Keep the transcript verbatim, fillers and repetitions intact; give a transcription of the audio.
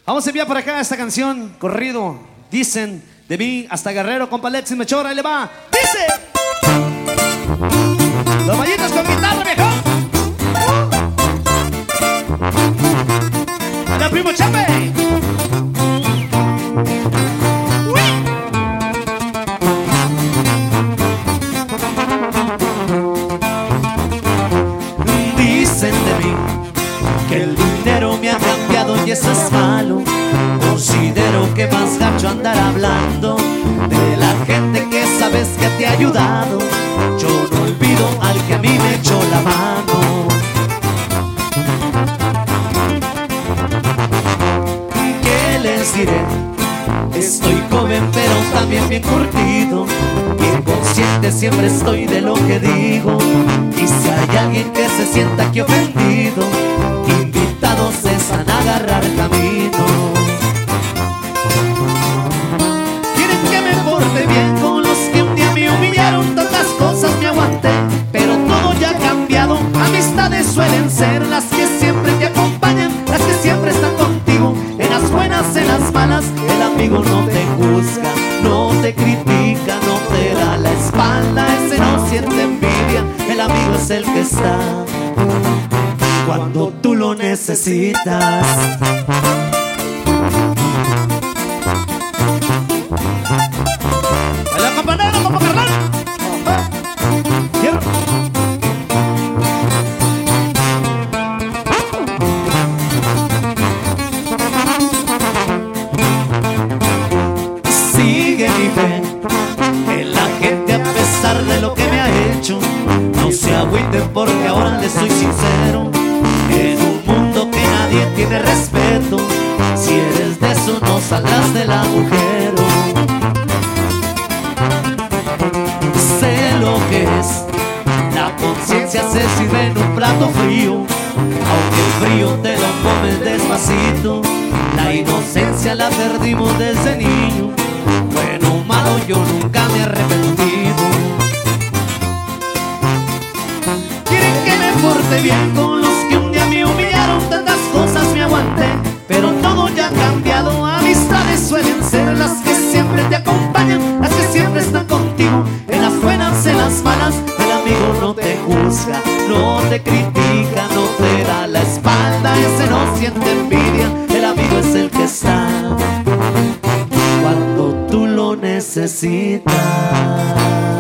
Vamos a enviar por acá esta canción, corrido. Dicen de mí hasta Guerrero, compa Alexis Mechora, ahí le va. Dice: los vallitos con guitarra, viejo. Uh. ¡La primo Chape! Dicen de mí que el dinero me ha cambiado y eso es malo. Considero que más gacho andar hablando de la gente que sabes que te ha ayudado. Yo no olvido al que a mí me echó la mano. ¿Qué les diré? Estoy joven pero también bien curtido. Bien consciente siempre estoy de lo que digo. Y si hay alguien que se sienta aquí ofendido, invitados están a agarrar camino. Quieren que me porte bien con los que un día me humillaron. Tantas cosas me aguanté, pero todo ya ha cambiado. Amistades suelen ser las que siempre te acompañan, las que siempre están contigo, en las buenas, en las malas. El amigo no te juzga, no te critica, no te da la espalda. Ese no siente envidia, el amigo es el que está cuando tú lo necesitas. ¡La campanera, compa carnal! ¡Quiero! Sigue mi fe en la gente a pesar de lo que me ha hecho. No se agüiten porque ahora les soy sincero. En un mundo que nadie tiene respeto, si eres de eso no saldrás del agujero. Sé lo que es, la conciencia se sirve en un plato frío. Aunque el frío te lo comes despacito, la inocencia la perdimos desde niño. Bueno o malo yo nunca me he arrepentido. Quieren que me porte bien con los que un día me humillaron. Tantas cosas me aguanté, pero todo ya ha cambiado. Amistades suelen ser las que siempre te acompañan, las que siempre están contigo, en las buenas, en las malas. El amigo no te juzga, no te critica, no te da la espalda. Ese no siente envidia, el amigo es el que está cuando tú lo necesitas.